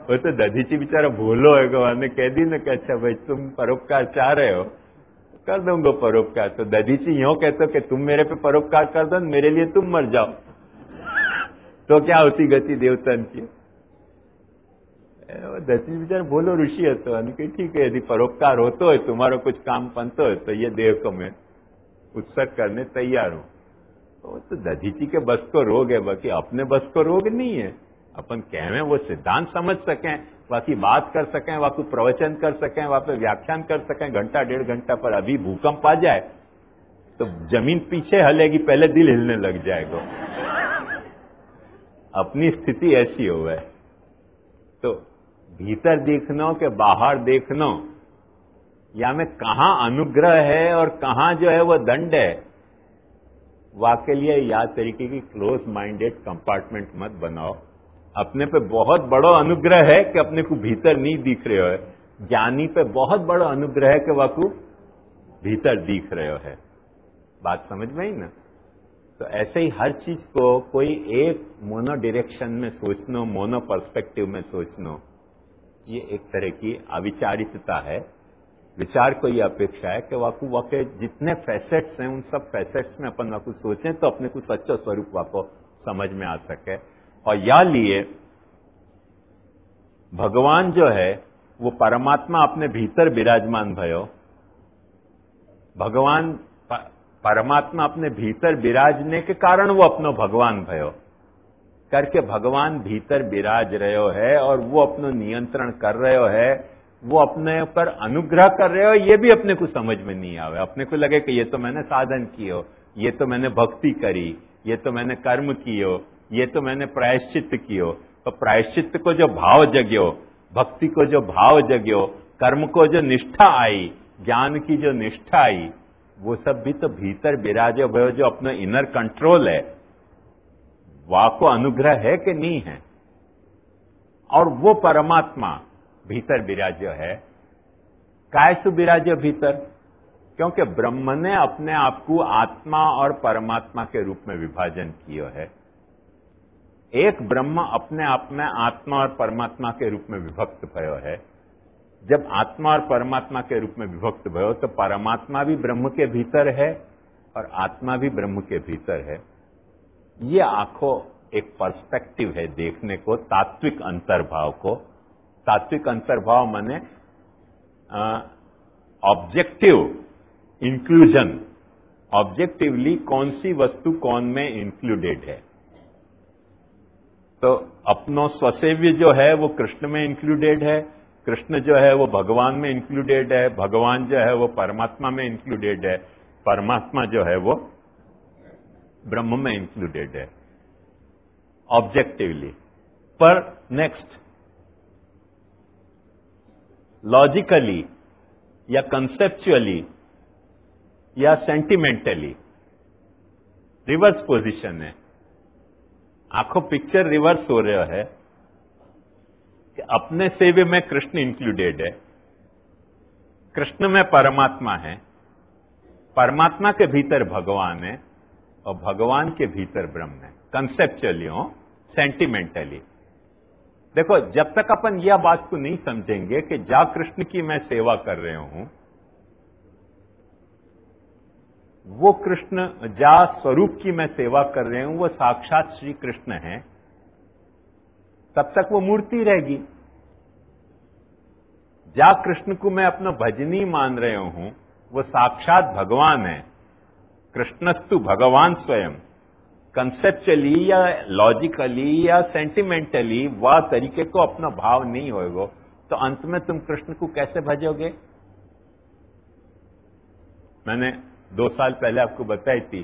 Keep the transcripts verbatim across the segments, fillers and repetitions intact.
वो तो दधीची बेचारा भूलो है, भगवान ने कह दी ना कि अच्छा भाई तुम परोपकार चाह रहे हो, कर दूंगा परोपकार। तो दधीची यूं कहते हो कि तुम मेरे पे परोपकार कर दो, मेरे लिए तुम मर जाओ, तो क्या होती गति देवतन की। दधीची बेचारा भूलो ऋषि હતો અને કે ઠીક है, यदि परोपकार होतो है, तुम्हारो कुछ काम बनतो है, तो ये देव को मैं उत्सर्ग करने तैयार हूं। तो, तो दधीची के बस को रोग है, बाकी अपने बस को रोग नहीं है। अपन कहें वो सिद्धांत समझ सकें, बाकी बात कर सकें, वहां को प्रवचन कर सकें, वहां पे व्याख्यान कर सकें घंटा डेढ़ घंटा, पर अभी भूकंप आ जाए तो जमीन पीछे हलेगी, पहले दिल हिलने लग जाएगा। अपनी स्थिति ऐसी हो है। तो भीतर देखना के बाहर देखना, या में कहां अनुग्रह है और कहां जो है वो दंड है, वाके लिए या तरीके की क्लोज माइंडेड कंपार्टमेंट मत बनाओ। अपने पे बहुत बड़ा अनुग्रह है कि अपने को भीतर नहीं दिख रहे हो, ज्ञानी पे बहुत बड़ा अनुग्रह है कि वाकू भीतर दिख रहे हो है। बात समझ में आई ना? तो ऐसे ही हर चीज को कोई एक मोनो डायरेक्शन में सोचना, मोनो पर्सपेक्टिव में सोचना, ये एक तरह की अविचारितता है। विचार को यह अपेक्षा है कि वाकू वाके जितने फैसेट्स हैं उन सब फैसेट्स में अपन वाकू सोचें तो अपने को सच्चा स्वरूप वाको समझ में आ सके। और या लिए भगवान जो है वो परमात्मा अपने भीतर विराजमान भयो, भगवान परमात्मा अपने भीतर विराजने के कारण वो अपनो भगवान भयो करके भगवान भीतर विराज रहे है और वो अपनो नियंत्रण कर रहे है, वो अपने पर अनुग्रह कर रहे हो, ये भी अपने को समझ में नहीं आवे। अपने को लगे कि ये तो मैंने साधन कियो, ये तो मैंने भक्ति करी, ये तो मैंने कर्म कियो, ये तो मैंने प्रायश्चित कियो। तो प्रायश्चित को जो भाव जग्यो, भक्ति को जो भाव जग्यो, कर्म को जो निष्ठा आई, ज्ञान की जो निष्ठा आई, वो सब भी तो भीतर विराजे भयो, जो अपना इनर कंट्रोल है, वाको अनुग्रह है कि नहीं है। और वो परमात्मा भीतर विराज्य है। काय सु विराज्य भीतर? क्योंकि ब्रह्म ने अपने आप को आत्मा और परमात्मा के रूप में विभाजन किया है। एक ब्रह्म अपने आप में आत्मा और परमात्मा के रूप में विभक्त भयो है। जब आत्मा और परमात्मा के रूप में विभक्त भयो तो परमात्मा भी ब्रह्म के भीतर है और आत्मा भी ब्रह्म के भीतर है। ये आंखों एक पर्सपेक्टिव है देखने को, तात्विक अंतर्भाव को। तात्विक अंतर्भाव माने ऑब्जेक्टिव इंक्लूजन, ऑब्जेक्टिवली कौन सी वस्तु कौन में इंक्लूडेड है। तो अपनो स्वसेव्य जो है वो कृष्ण में इंक्लूडेड है, कृष्ण जो है वो भगवान में इंक्लूडेड है, भगवान जो है वो परमात्मा में इंक्लूडेड है, परमात्मा जो है वो ब्रह्म में इंक्लूडेड है ऑब्जेक्टिवली। पर नेक्स्ट लॉजिकली या कंसेप्चुअली या सेंटिमेंटली रिवर्स पोजीशन है। आंखों पिक्चर रिवर्स हो रहा है कि अपने सेवे में कृष्ण इंक्लूडेड है, कृष्ण में परमात्मा है, परमात्मा के भीतर भगवान है और भगवान के भीतर ब्रह्म है। कंसेप्चुअली हो, सेंटिमेंटली। देखो, जब तक अपन यह बात को नहीं समझेंगे कि जा कृष्ण की मैं सेवा कर रहे हूं, वो कृष्ण जा स्वरूप की मैं सेवा कर रहे हूं वो साक्षात श्री कृष्ण है, तब तक वो मूर्ति रहेगी। जा कृष्ण को मैं अपना भजनी मान रहे हूं वो साक्षात भगवान है, कृष्णस्तु भगवान स्वयं। कंसेप्चुअली या लॉजिकली या सेंटिमेंटली वह तरीके को अपना भाव नहीं होएगा तो अंत में तुम कृष्ण को कैसे भजोगे? मैंने दो साल पहले आपको बताई थी,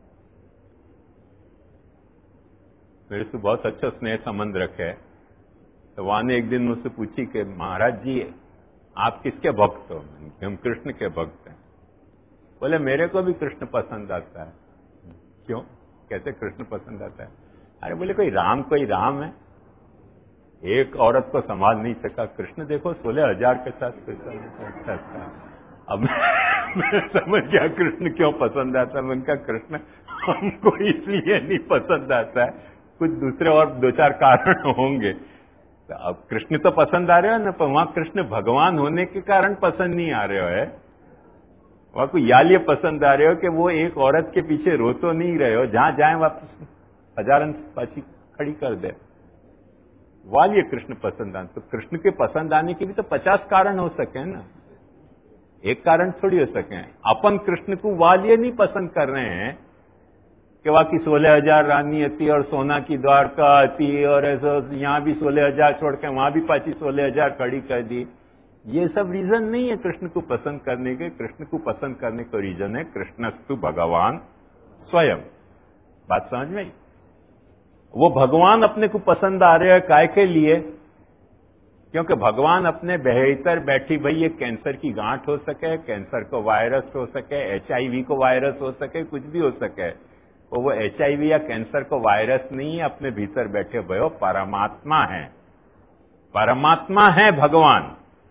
मेरे से बहुत अच्छा स्नेह संबंध रखे है। तो वहां ने एक दिन मुझसे पूछी कि महाराज जी आप किसके भक्त हो? हम कृष्ण के भक्त हैं। बोले मेरे को भी कृष्ण पसंद आता है। क्यों? कैसे कृष्ण पसंद आता है? अरे बोले कोई राम कोई राम है, एक औरत को संभाल नहीं सका, कृष्ण देखो सोलह हजार के साथ कृष्ण। अच्छा अच्छा, अब मैं समझ गया कृष्ण क्यों पसंद आता है। उनका कृष्ण हमको इसलिए नहीं पसंद आता है, कुछ दूसरे और दो चार कारण होंगे। तो अब कृष्ण तो पसंद आ रहे हो ना, पर वहां कृष्ण भगवान होने के कारण पसंद नहीं आ रहे हो है। वहां को या लिए पसंद आ रहे हो कि वो एक औरत के पीछे रो तो नहीं रहे हो, जहां जाए वापस हजारन पाछी खड़ी कर दे, वालिए कृष्ण पसंद आने। तो कृष्ण के पसंद आने के भी तो पचास कारण हो सके ना, एक कारण थोड़ी हो सके। अपन कृष्ण को वालिए नहीं पसंद कर रहे हैं कि वहां की सोलह हजार रानी आती और सोना की द्वारका आती और ऐसा यहां भी सोलह हजार छोड़ के वहां भी पाची सोलह हजार खड़ी कर दी। ये सब रीजन नहीं है कृष्ण को पसंद करने के। कृष्ण को पसंद करने का रीजन है कृष्णस्तु भगवान स्वयं। बात समझ में आई? वो भगवान अपने को पसंद आ रहे हैं काय के लिए? क्योंकि भगवान अपने बेहतर बैठी भाई, ये कैंसर की गांठ हो सके, कैंसर को वायरस हो सके, एचआईवी को वायरस हो सके, कुछ भी हो सके, तो वो एचआईवी या कैंसर को वायरस नहीं है, अपने भीतर बैठे भयो परमात्मा है। परमात्मा है भगवान।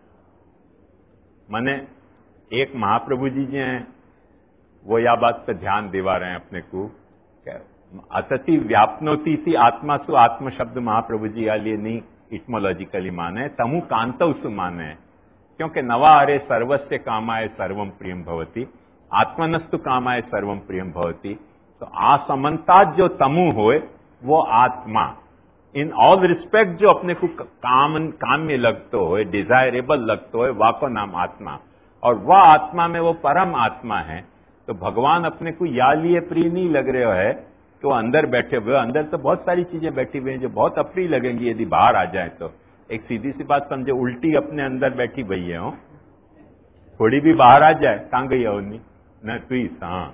माने एक महाप्रभु जी जो हैं वो या बात पे ध्यान दिवा रहे हैं अपने को, अतति व्यापनोती थी आत्मा सु, आत्म शब्द महाप्रभु जी या लिए नहीं इटमोलॉजिकली माने, तमु कांतव सु माने, क्योंकि नवा अरे सर्वस्य कामाय सर्वम प्रियम भवती, आत्मनस्तु कामाय सर्वम प्रियम भवती। तो असमन्ता जो तमु होए वो आत्मा, इन ऑल रिस्पेक्ट जो अपने को काम काम में लगतो हो, डिजायरेबल लगतो हो, वा को नाम आत्मा। और वह आत्मा में वो परम आत्मा है। तो भगवान अपने को या लिए प्रिय नहीं लग रहे है तो अंदर बैठे हुए, अंदर तो बहुत सारी चीजें बैठी हुई हैं जो बहुत अप्रिय लगेंगी यदि बाहर आ जाए तो। एक सीधी सी बात समझे, उल्टी अपने अंदर बैठी भई है, हो थोड़ी भी बाहर आ जाए, कहां गई हो नहीं न तुई हाँ,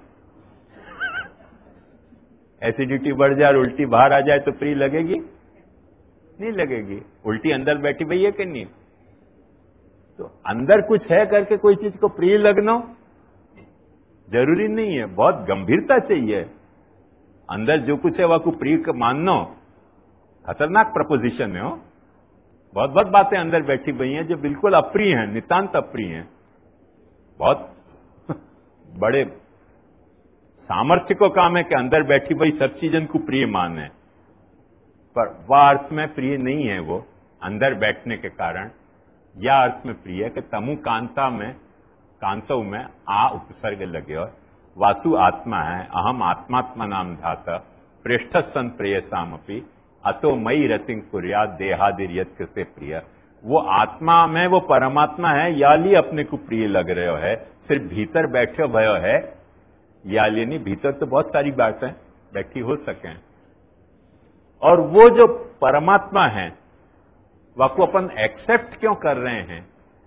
एसिडिटी बढ़ जाए और उल्टी बाहर आ जाए तो प्रिय लगेगी? नहीं लगेगी। उल्टी अंदर बैठी भई है कि नहीं? तो अंदर कुछ है करके कोई चीज को प्रिय लगना जरूरी नहीं है, बहुत गंभीरता चाहिए। अंदर जो कुछ है वह को प्रिय मानना खतरनाक प्रपोजिशन है। हो बहुत बहुत बातें अंदर बैठी हुई हैं जो बिल्कुल अप्रिय हैं, नितांत अप्रिय हैं। बहुत बड़े सामर्थ्य को काम है कि अंदर बैठी हुई सब चीजन को प्रिय मान है, पर वह अर्थ में प्रिय नहीं है वो अंदर बैठने के कारण। यह अर्थ में प्रिय है कि तमु कांता में, कांतव में आ उपसर्ग लगे और वासु आत्मा है, अहम आत्मात्मा नाम धाता, पृष्ठ सन प्रेयसामपि अतो मई रतिंग कुर्या देहादिर्यत से प्रिय। वो आत्मा में वो परमात्मा है, या लिए अपने को प्रिय लग रहे है, सिर्फ भीतर बैठे भयो है या लिए नहीं। भीतर तो बहुत सारी बातें बैठी हो सके, और वो जो परमात्मा है वह को अपन एक्सेप्ट क्यों कर रहे हैं?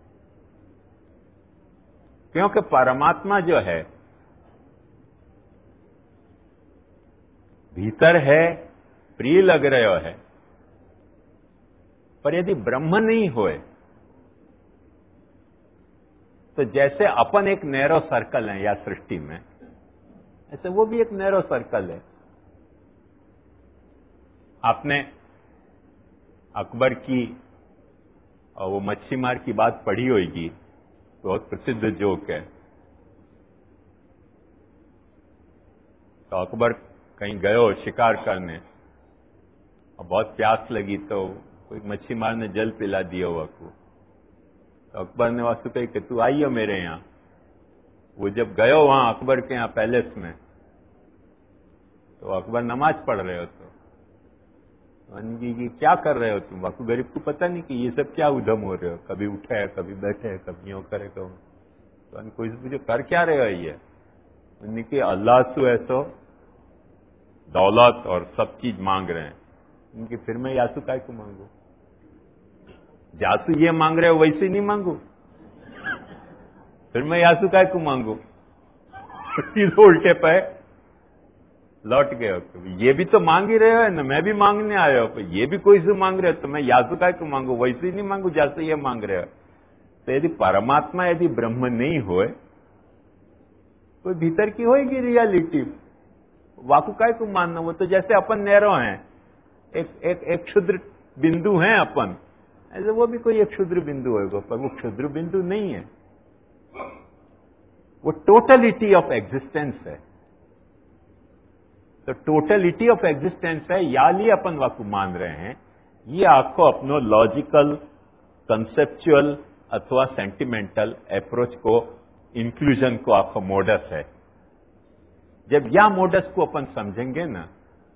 क्योंकि परमात्मा जो है भीतर है, प्रिय लग रहे हो है, पर यदि ब्रह्म नहीं होए तो जैसे अपन एक नैरो सर्कल है या सृष्टि में, ऐसे वो भी एक नैरो सर्कल है। आपने अकबर की और वो मच्छी मार की बात पढ़ी होगी, बहुत प्रसिद्ध जोक है। तो अकबर कहीं गयो शिकार करने और बहुत प्यास लगी तो कोई मच्छी मार ने जल पिला दिया हुआ को। तो अकबर ने वास्तु कही कि तू आइयो मेरे यहां। वो जब गयो वहां अकबर के यहां पैलेस में, तो अकबर नमाज पढ़ रहे हो तो जी क्या कर रहे हो तुम? वाकू गरीब को पता नहीं कि ये सब क्या उधम हो रहे हो, कभी उठे है, कभी बैठे है, कभी यूं करे तो तो कोई मुझे कर क्या रहे हो? ये उनकी अल्लाह सु ऐसो दौलत और सब चीज मांग रहे हैं उनकी, फिर मैं यासु काय को मांगू? जासु ये मांग रहे हो वैसे नहीं मांगू, फिर मैं यासु काय को मांगू? सीधे उल्टे पे लौट गए हो। ये भी तो मांग ही रहे हो ना, मैं भी मांगने आया हो, ये भी कोई से मांग रहे हो तो मैं यासु काय को मांगू? वैसे ही नहीं मांगू जैसे ये मांग रहे हो। तो यदि परमात्मा यदि ब्रह्म नहीं होए तो भीतर की होएगी रियलिटी, वाकु काय को मानना? वो तो जैसे अपन नैरो हैं, एक एक एक क्षुद्र बिंदु हैं अपन, ऐसे वो भी कोई एक क्षुद्र बिंदु होगा, पर वो क्षुद्र बिंदु नहीं है, वो टोटलिटी ऑफ एग्जिस्टेंस है। तो टोटलिटी ऑफ एग्जिस्टेंस है, या लिए अपन वाकु मान रहे हैं ये आखो अपनो लॉजिकल कंसेप्चुअल अथवा सेंटिमेंटल अप्रोच को इंक्लूजन को आखो मोडस है। जब या मोडस को अपन समझेंगे ना,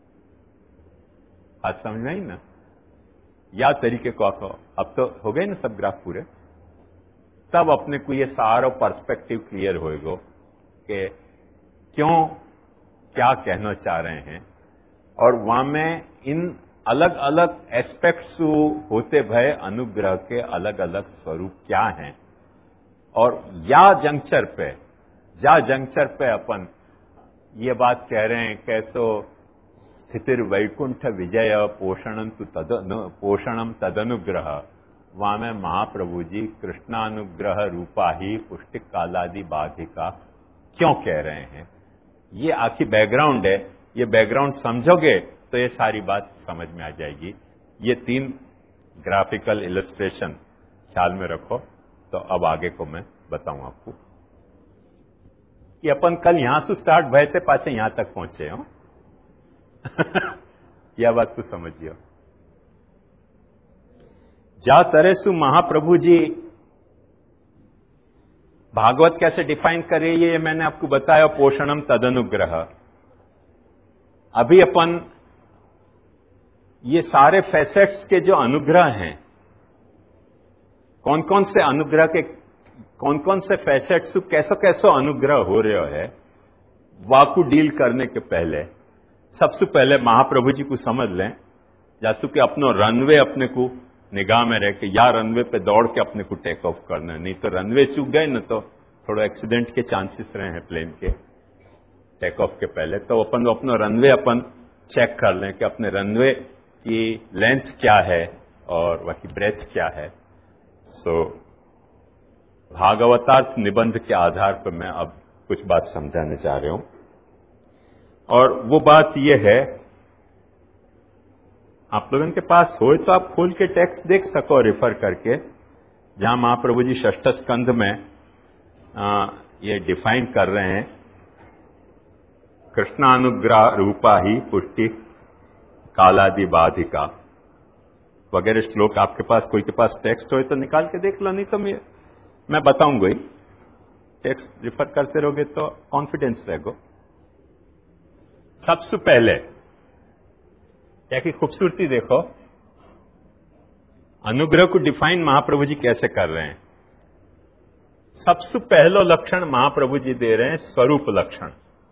आज समझ में आई ना, या तरीके को आखो, अब तो हो गए ना सब ग्राफ पूरे, तब अपने को ये सारा पर्सपेक्टिव क्लियर होएगा कि क्यों क्या कहना चाह रहे हैं, और वहां में इन अलग अलग एस्पेक्ट्स होते भय अनुग्रह के अलग अलग स्वरूप क्या हैं, और या जंक्चर पे जा जंक्चर पे अपन ये बात कह रहे हैं कैसो स्थितिर वैकुंठ विजय पोषणम तु तद पोषणम तदनुग्रह, वहां में महाप्रभु जी कृष्णानुग्रह रूपा ही पुष्टिक कालादि बाधिका क्यों कह रहे हैं। ये आखी बैकग्राउंड है। ये बैकग्राउंड समझोगे तो ये सारी बात समझ में आ जाएगी। ये तीन ग्राफिकल इलस्ट्रेशन ख्याल में रखो, तो अब आगे को मैं बताऊं आपको कि अपन कल यहां से स्टार्ट भय थे, पाछे यहां तक पहुंचे हो। यह बात तो समझियो। जा तरह सु महाप्रभु जी भागवत कैसे डिफाइन करे, ये मैंने आपको बताया, पोषणम तदनुग्रह। अभी अपन ये सारे फैसेट्स के जो अनुग्रह हैं, कौन कौन से अनुग्रह के कौन कौन से फैसेट्स कैसो कैसो अनुग्रह हो रहे है, वाकू डील करने के पहले सबसे पहले महाप्रभु जी को समझ लें। जैसे कि अपनो रनवे अपने को निगाह में रह के या रनवे पे दौड़ के अपने को टेक ऑफ करना है, नहीं तो रनवे चूक गए ना तो थोड़ा एक्सीडेंट के चांसेस रहे हैं प्लेन के टेक ऑफ के पहले। तो अपन अपना रनवे अपन चेक कर लें कि अपने रनवे की लेंथ क्या है और वही ब्रेथ क्या है। सो भागवतार्थ निबंध के आधार पर मैं अब कुछ बात समझाने चाह रहा हूं, और वो बात ये है, आप लोगों के पास हो तो आप खोल के टेक्स्ट देख सको रिफर करके, जहां महाप्रभु जी षष्ठ स्कंध में आ, ये डिफाइन कर रहे हैं कृष्णानुग्रह रूपा ही पुष्टि कालादि बाधिका वगैरह श्लोक। आपके पास कोई के पास टेक्स्ट हो तो निकाल के देख लो, नहीं तो मैं मैं बताऊंगा ही। टेक्स्ट रिफर करते रहोगे तो कॉन्फिडेंस रहेगा। सबसे पहले क्या की खूबसूरती देखो, अनुग्रह को डिफाइन महाप्रभु जी कैसे कर रहे हैं। सबसे पहलो लक्षण महाप्रभु जी दे रहे हैं स्वरूप लक्षण,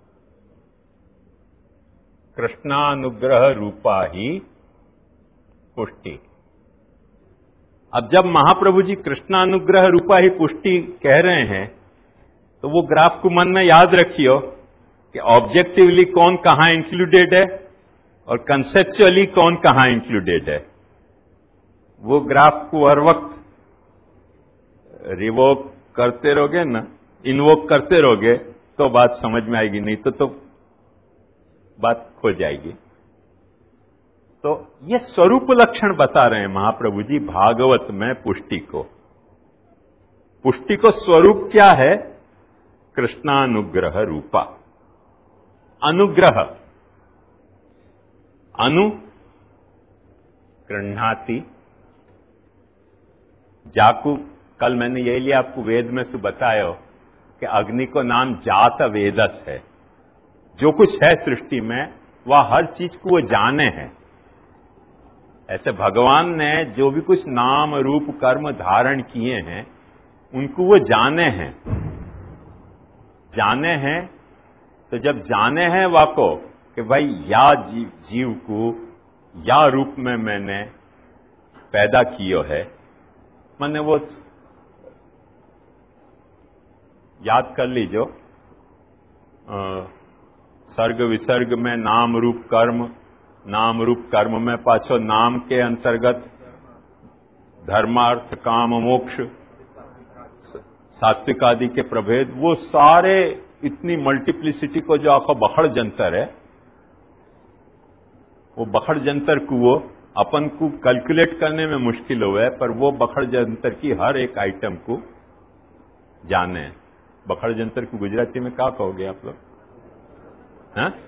कृष्णानुग्रह रूपा ही पुष्टि। अब जब महाप्रभु जी कृष्णानुग्रह रूपा ही पुष्टि कह रहे हैं, तो वो ग्राफ को मन में याद रखियो कि ऑब्जेक्टिवली कौन कहां इंक्लूडेड है और कंसेप्चुअली कौन कहां इंक्लूडेड है। वो ग्राफ को हर वक्त रिवोक करते रहोगे ना, इन्वोक करते रहोगे तो बात समझ में आएगी, नहीं तो तो बात खो जाएगी। तो ये स्वरूप लक्षण बता रहे हैं महाप्रभु जी भागवत में पुष्टि को। पुष्टि को स्वरूप क्या है, कृष्णानुग्रह रूपा। अनुग्रह, अनु गृह्णाति, जाकू कल मैंने यही लिया आपको वेद में से बताया कि अग्नि को नाम जात वेदस है। जो कुछ है सृष्टि में वह हर चीज को वो जाने हैं। ऐसे भगवान ने जो भी कुछ नाम रूप कर्म धारण किए हैं उनको वो जाने हैं। जाने हैं तो जब जाने हैं वाको कि भाई या जीव, जीव को या रूप में मैंने पैदा किया है, मैंने वो याद कर लीजिए, सर्ग विसर्ग में नाम रूप कर्म, नाम रूप कर्म में पाछो नाम के अंतर्गत धर्मार्थ काम मोक्ष सात्विक आदि के प्रभेद, वो सारे इतनी मल्टीप्लिसिटी को जो आपका बखड़ जंतर है, वो बखड़ जंतर को वो अपन को कैलकुलेट करने में मुश्किल हुआ है, पर वो बखड़ जंतर की हर एक आइटम को जाने। बखड़ जंतर को गुजराती में क्या कहोगे आप लोग? हाँ?